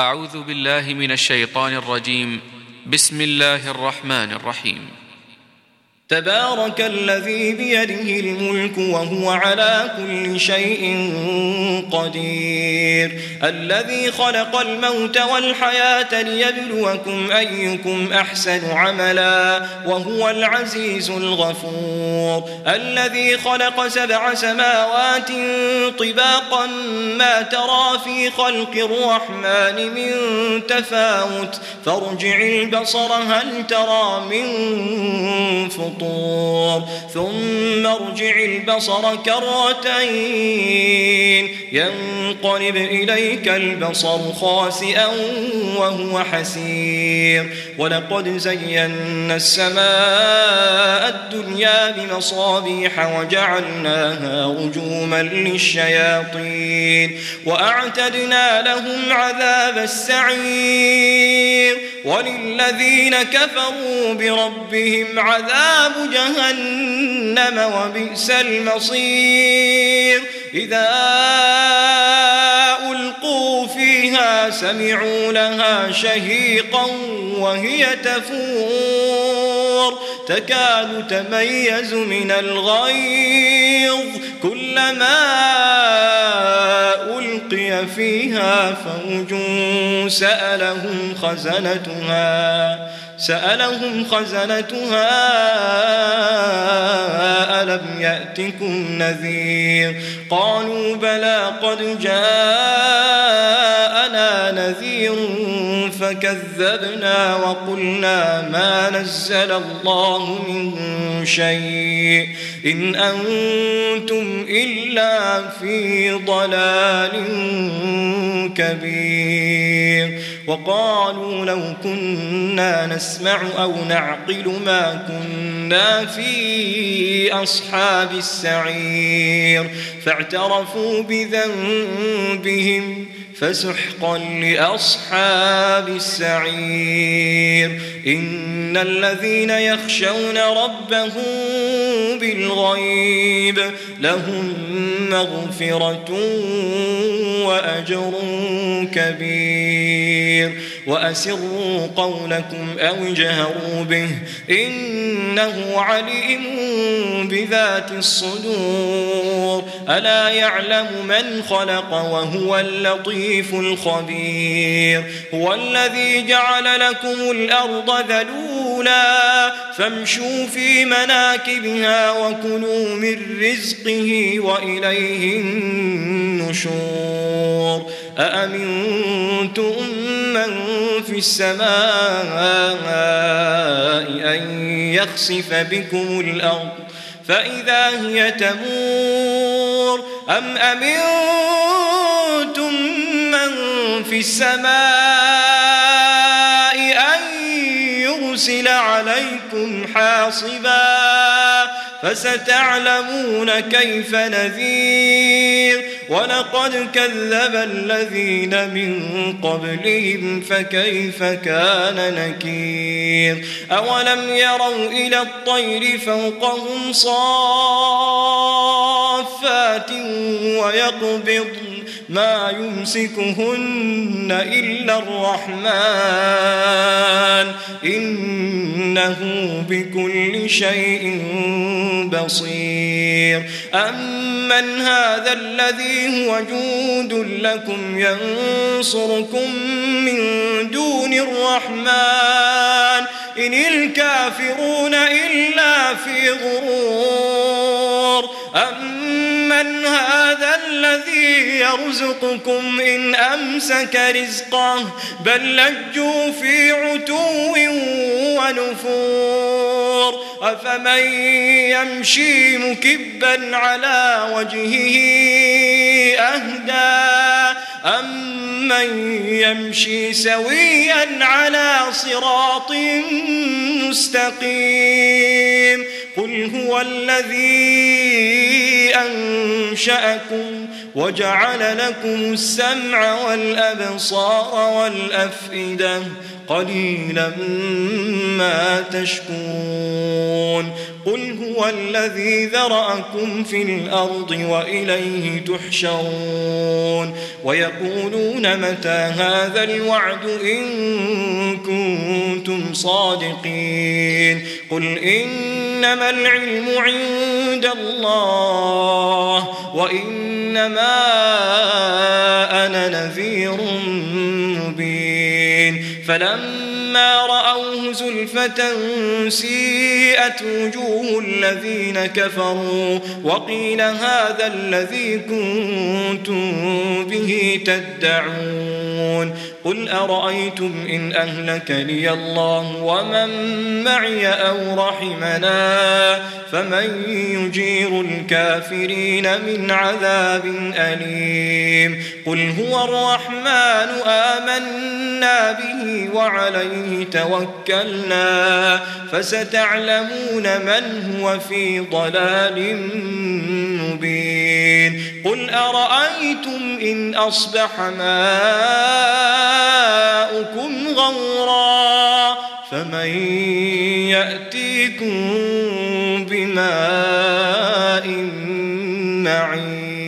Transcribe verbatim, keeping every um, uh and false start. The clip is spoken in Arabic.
أعوذ بالله من الشيطان الرجيم. بسم الله الرحمن الرحيم. تبارك الذي بيده الملك وهو على كل شيء قدير، الذي خلق الموت والحياة ليبلوكم أيكم أحسن عملا وهو العزيز الغفور، الذي خلق سبع سماوات طباقا ما ترى في خلق الرحمن من تفاوت فارجع البصر هل ترى من فطور ثم ارجع البصر كرتين ينقلب إليك البصر خاسئا وهو حسير، ولقد زينا السماء الدنيا بمصابيح وجعلناها رجوما للشياطين وأعتدنا لهم عذاب السعير، وللذين كفروا بربهم عذاب جهنم وبئس المصير. إذا ألقوا فيها سمعوا لها شهيقا وهي تفور تكاد تميز من الغيظ كلما ألقي فيها فوج سألهم خزنتها سألهم خزنتها ألم يأتكم نذير؟ قالوا بلى قد جاءنا نذير فكذبنا وقلنا ما نزل الله من شيء إن أنتم إلا في ضلال كبير. وقالوا لو كنا نسمع أو نعقل ما كنا في أصحاب السعير فاعترفوا بذنبهم فسحقا لأصحاب السعير. إن الذين يخشون ربهم بالغيب لهم مغفرة وأجر كبير. وأسروا قولكم أو اجهروا به إنه عليم بذات الصدور. ألا يعلم من خلق وهو اللطيف الخبير. هو الذي جعل لكم الأرض ذلولا فامشوا في مناكبها وكلوا من رزقه وإليه النشور. أأمنتم من في السماء أن يخسف بكم الأرض فإذا هي تمور أم أمنتم من في السماء أن يرسل عليكم حاصبا فستعلمون كيف نذير. ولقد كذب الذين من قبلهم فكيف كان نكير. أولم يروا إلى الطير فوقهم صافات ويقبضن ما يمسكهن إلا الرحمن إنه بكل شيء بصير. أمن هذا الذي هو جند لكم ينصركم من دون الرحمن إن الكافرون إلا في غرور. أمن هذا الذي يرزقكم إن أمسك رزقه بل لجوا في عتو ونفور. أفمن يمشي مكبا على وجهه أهدى أمن يمشي سويا على صراط مستقيم. قل هو الذي أنشأكم وجعل لكم السمع والأبصار والأفئدة قليلا ما تشكرون. قل هو الذي ذرأكم في الأرض وإليه تحشرون ويقولون متى هذا الوعد إن كنتم صادقين قل إنما العلم عند الله وإنما أنا نذير مبين فلما رأوه زلفة سيئت وجوه الذين كفروا وقيل هذا الذي كنتم به تدعون قل أرأيتم إن أهلكني الله ومن معي أو رحمنا فمن يجير الكافرين من عذاب أليم قل هو الرحمن آمنا به وعليه توكلنا فستعلمون من هو في ضلال مبين قل أرأيتم إن أصبح ماؤكم غورا فمن يأتيكم بماء معين